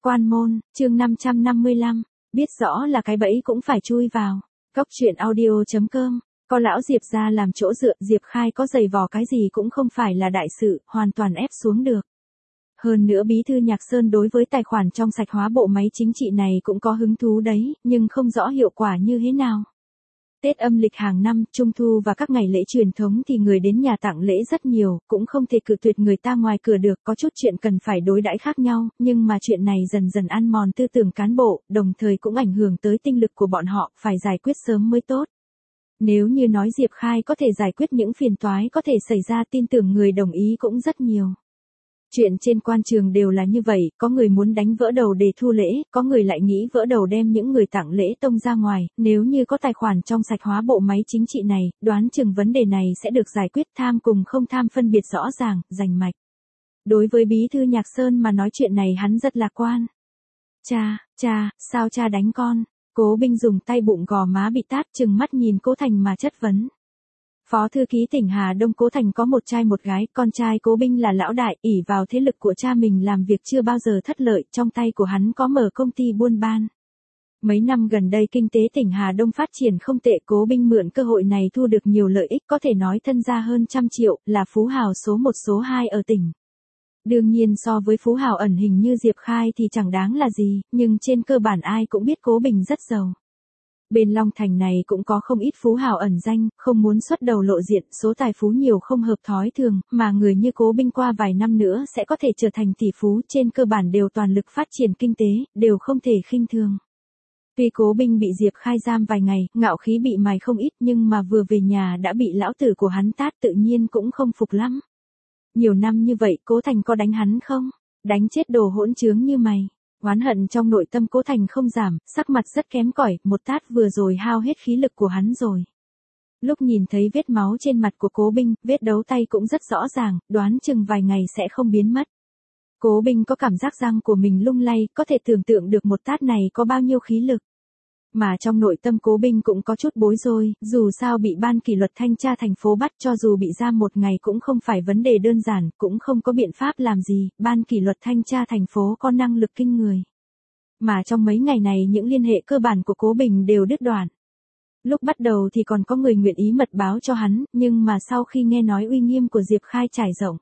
Quan môn, chương 555, biết rõ là cái bẫy cũng phải chui vào. Cốc truyện audio.com, có lão Diệp ra làm chỗ dựa, Diệp Khai có giày vò cái gì cũng không phải là đại sự, hoàn toàn ép xuống được. Hơn nữa Bí thư Nhạc Sơn đối với tài khoản trong sạch hóa bộ máy chính trị này cũng có hứng thú đấy, nhưng không rõ hiệu quả như thế nào. Tết âm lịch hàng năm, Trung thu và các ngày lễ truyền thống thì người đến nhà tặng lễ rất nhiều, cũng không thể cự tuyệt người ta ngoài cửa được, có chút chuyện cần phải đối đãi khác nhau, nhưng mà chuyện này dần dần ăn mòn tư tưởng cán bộ, đồng thời cũng ảnh hưởng tới tinh lực của bọn họ, phải giải quyết sớm mới tốt. Nếu như nói Diệp Khai có thể giải quyết những phiền toái có thể xảy ra, tin tưởng người đồng ý cũng rất nhiều. Chuyện trên quan trường đều là như vậy, có người muốn đánh vỡ đầu để thu lễ, có người lại nghĩ vỡ đầu đem những người tặng lễ tông ra ngoài, nếu như có tài khoản trong sạch hóa bộ máy chính trị này, đoán chừng vấn đề này sẽ được giải quyết, tham cùng không tham phân biệt rõ ràng, rành mạch. Đối với Bí thư Nhạc Sơn mà nói chuyện này hắn rất lạc quan. Cha, sao cha đánh con? Cố Binh dùng tay bụng gò má bị tát, trừng mắt nhìn Cố Thành mà chất vấn. Phó thư ký tỉnh Hà Đông Cố Thành có một trai một gái, con trai Cố Binh là lão đại, ỷ vào thế lực của cha mình làm việc chưa bao giờ thất lợi, trong tay của hắn có mở công ty buôn ban. Mấy năm gần đây kinh tế tỉnh Hà Đông phát triển không tệ, Cố Binh mượn cơ hội này thu được nhiều lợi ích, có thể nói thân gia hơn 100 triệu, là phú hào số 1 số 2 ở tỉnh. Đương nhiên so với phú hào ẩn hình như Diệp Khai thì chẳng đáng là gì, nhưng trên cơ bản ai cũng biết Cố Binh rất giàu. Bên Long Thành này cũng có không ít phú hào ẩn danh, không muốn xuất đầu lộ diện, số tài phú nhiều không hợp thói thường, mà người như Cố Binh qua vài năm nữa sẽ có thể trở thành tỷ phú, trên cơ bản đều toàn lực phát triển kinh tế, đều không thể khinh thường. Tuy Cố Binh bị Diệp Khai giam vài ngày, ngạo khí bị mài không ít, nhưng mà vừa về nhà đã bị lão tử của hắn tát, tự nhiên cũng không phục lắm. Nhiều năm như vậy Cố Thành có đánh hắn không? Đánh chết đồ hỗn trướng như mày. Oán hận trong nội tâm Cố Thành không giảm, sắc mặt rất kém cỏi, một tát vừa rồi hao hết khí lực của hắn rồi. Lúc nhìn thấy vết máu trên mặt của Cố Binh, vết đấu tay cũng rất rõ ràng, đoán chừng vài ngày sẽ không biến mất. Cố Binh có cảm giác răng của mình lung lay, có thể tưởng tượng được một tát này có bao nhiêu khí lực. Mà trong nội tâm Cố Binh cũng có chút bối rối, dù sao bị ban kỷ luật thanh tra thành phố bắt, cho dù bị giam một ngày cũng không phải vấn đề đơn giản, cũng không có biện pháp làm gì, ban kỷ luật thanh tra thành phố có năng lực kinh người. Mà trong mấy ngày này những liên hệ cơ bản của Cố Binh đều đứt đoạn. Lúc bắt đầu thì còn có người nguyện ý mật báo cho hắn, nhưng mà sau khi nghe nói uy nghiêm của Diệp Khai trải rộng,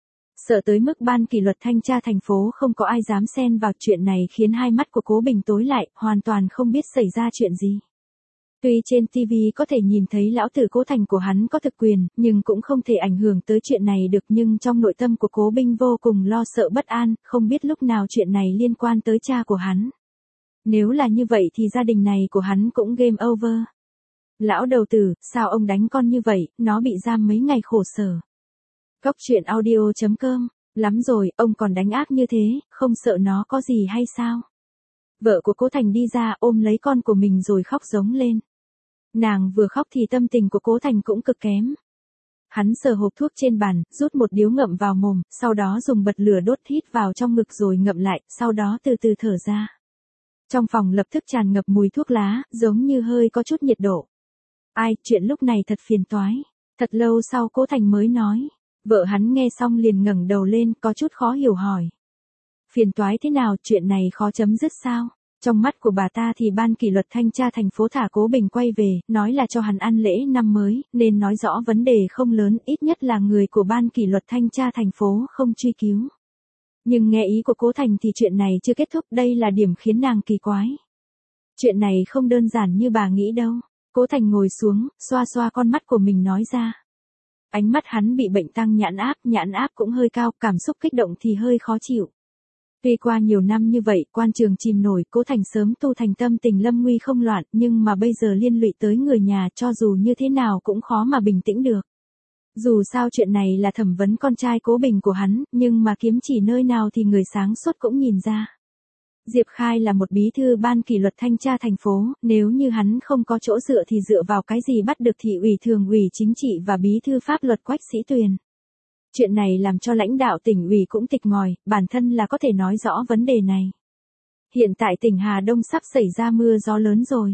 sợ tới mức ban kỷ luật thanh tra thành phố không có ai dám xen vào chuyện này, khiến hai mắt của Cố Binh tối lại, hoàn toàn không biết xảy ra chuyện gì. Tuy trên TV có thể nhìn thấy lão tử Cố Thành của hắn có thực quyền, nhưng cũng không thể ảnh hưởng tới chuyện này được, nhưng trong nội tâm của Cố Binh vô cùng lo sợ bất an, không biết lúc nào chuyện này liên quan tới cha của hắn. Nếu là như vậy thì gia đình này của hắn cũng game over. Lão đầu tử, sao ông đánh con như vậy, nó bị giam mấy ngày khổ sở. Cốc truyện audio.com, lắm rồi, ông còn đánh ác như thế, không sợ nó có gì hay sao? Vợ của Cố Thành đi ra ôm lấy con của mình rồi khóc giống lên. Nàng vừa khóc thì tâm tình của Cố Thành cũng cực kém. Hắn sờ hộp thuốc trên bàn, rút một điếu ngậm vào mồm, sau đó dùng bật lửa đốt hít vào trong ngực rồi ngậm lại, sau đó từ từ thở ra. Trong phòng lập tức tràn ngập mùi thuốc lá, giống như hơi có chút nhiệt độ. Ai, chuyện lúc này thật phiền toái. Thật lâu sau Cố Thành mới nói. Vợ hắn nghe xong liền ngẩng đầu lên, có chút khó hiểu hỏi. Phiền toái thế nào, chuyện này khó chấm dứt sao? Trong mắt của bà ta thì ban kỷ luật thanh tra thành phố thả Cố Binh quay về, nói là cho hắn ăn lễ năm mới, nên nói rõ vấn đề không lớn, ít nhất là người của ban kỷ luật thanh tra thành phố không truy cứu. Nhưng nghe ý của Cố Thành thì chuyện này chưa kết thúc, đây là điểm khiến nàng kỳ quái. Chuyện này không đơn giản như bà nghĩ đâu. Cố Thành ngồi xuống, xoa xoa con mắt của mình nói ra. Ánh mắt hắn bị bệnh tăng nhãn áp cũng hơi cao, cảm xúc kích động thì hơi khó chịu. Tuy qua nhiều năm như vậy, quan trường chìm nổi, Cố Thành sớm tu thành tâm tình lâm nguy không loạn, nhưng mà bây giờ liên lụy tới người nhà, cho dù như thế nào cũng khó mà bình tĩnh được. Dù sao chuyện này là thẩm vấn con trai Cố Binh của hắn, nhưng mà kiếm chỉ nơi nào thì người sáng suốt cũng nhìn ra. Diệp Khai là một bí thư ban kỷ luật thanh tra thành phố, nếu như hắn không có chỗ dựa thì dựa vào cái gì bắt được thị ủy thường ủy chính trị và bí thư pháp luật Quách Sĩ Tuyền. Chuyện này làm cho lãnh đạo tỉnh ủy cũng tịch ngòi, bản thân là có thể nói rõ vấn đề này. Hiện tại tỉnh Hà Đông sắp xảy ra mưa gió lớn rồi.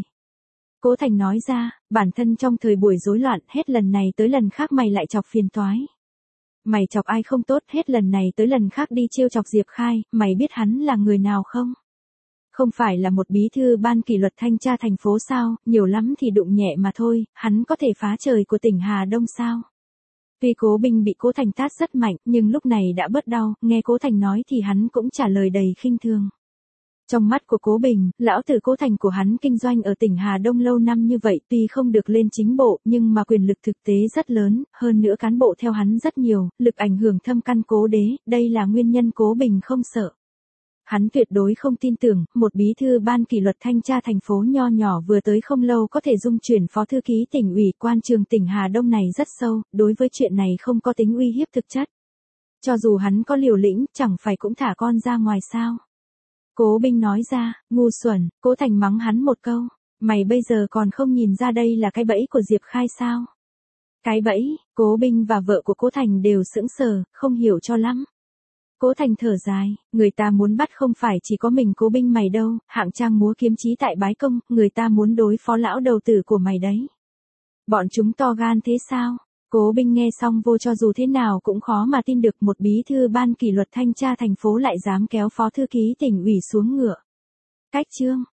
Cố Thành nói ra, bản thân trong thời buổi rối loạn, hết lần này tới lần khác mày lại chọc phiền toái. Mày chọc ai không tốt, hết lần này tới lần khác đi trêu chọc Diệp Khai, mày biết hắn là người nào không? Không phải là một bí thư ban kỷ luật thanh tra thành phố sao, nhiều lắm thì đụng nhẹ mà thôi, hắn có thể phá trời của tỉnh Hà Đông sao? Tuy Cố Bình bị Cố Thành tát rất mạnh, nhưng lúc này đã bớt đau, nghe Cố Thành nói thì hắn cũng trả lời đầy khinh thường. Trong mắt của Cố Bình, lão tử Cố Thành của hắn kinh doanh ở tỉnh Hà Đông lâu năm như vậy tuy không được lên chính bộ nhưng mà quyền lực thực tế rất lớn, hơn nữa cán bộ theo hắn rất nhiều, lực ảnh hưởng thâm căn cố đế, đây là nguyên nhân Cố Bình không sợ. Hắn tuyệt đối không tin tưởng, một bí thư ban kỷ luật thanh tra thành phố nho nhỏ vừa tới không lâu có thể dung chuyển phó thư ký tỉnh ủy quan trường tỉnh Hà Đông này rất sâu, đối với chuyện này không có tính uy hiếp thực chất. Cho dù hắn có liều lĩnh, chẳng phải cũng thả con ra ngoài sao. Cố Bình nói ra, ngu xuẩn, Cố Thành mắng hắn một câu, mày bây giờ còn không nhìn ra đây là cái bẫy của Diệp Khai sao? Cái bẫy, Cố Bình và vợ của Cố Thành đều sững sờ, không hiểu cho lắm. Cố Thành thở dài, người ta muốn bắt không phải chỉ có mình Cố Bình mày đâu, hạng trang múa kiếm chí tại bái công, người ta muốn đối phó lão đầu tử của mày đấy. Bọn chúng to gan thế sao? Cố Bình nghe xong vô cho dù thế nào cũng khó mà tin được một bí thư ban kỷ luật thanh tra thành phố lại dám kéo phó thư ký tỉnh ủy xuống ngựa. Cách chương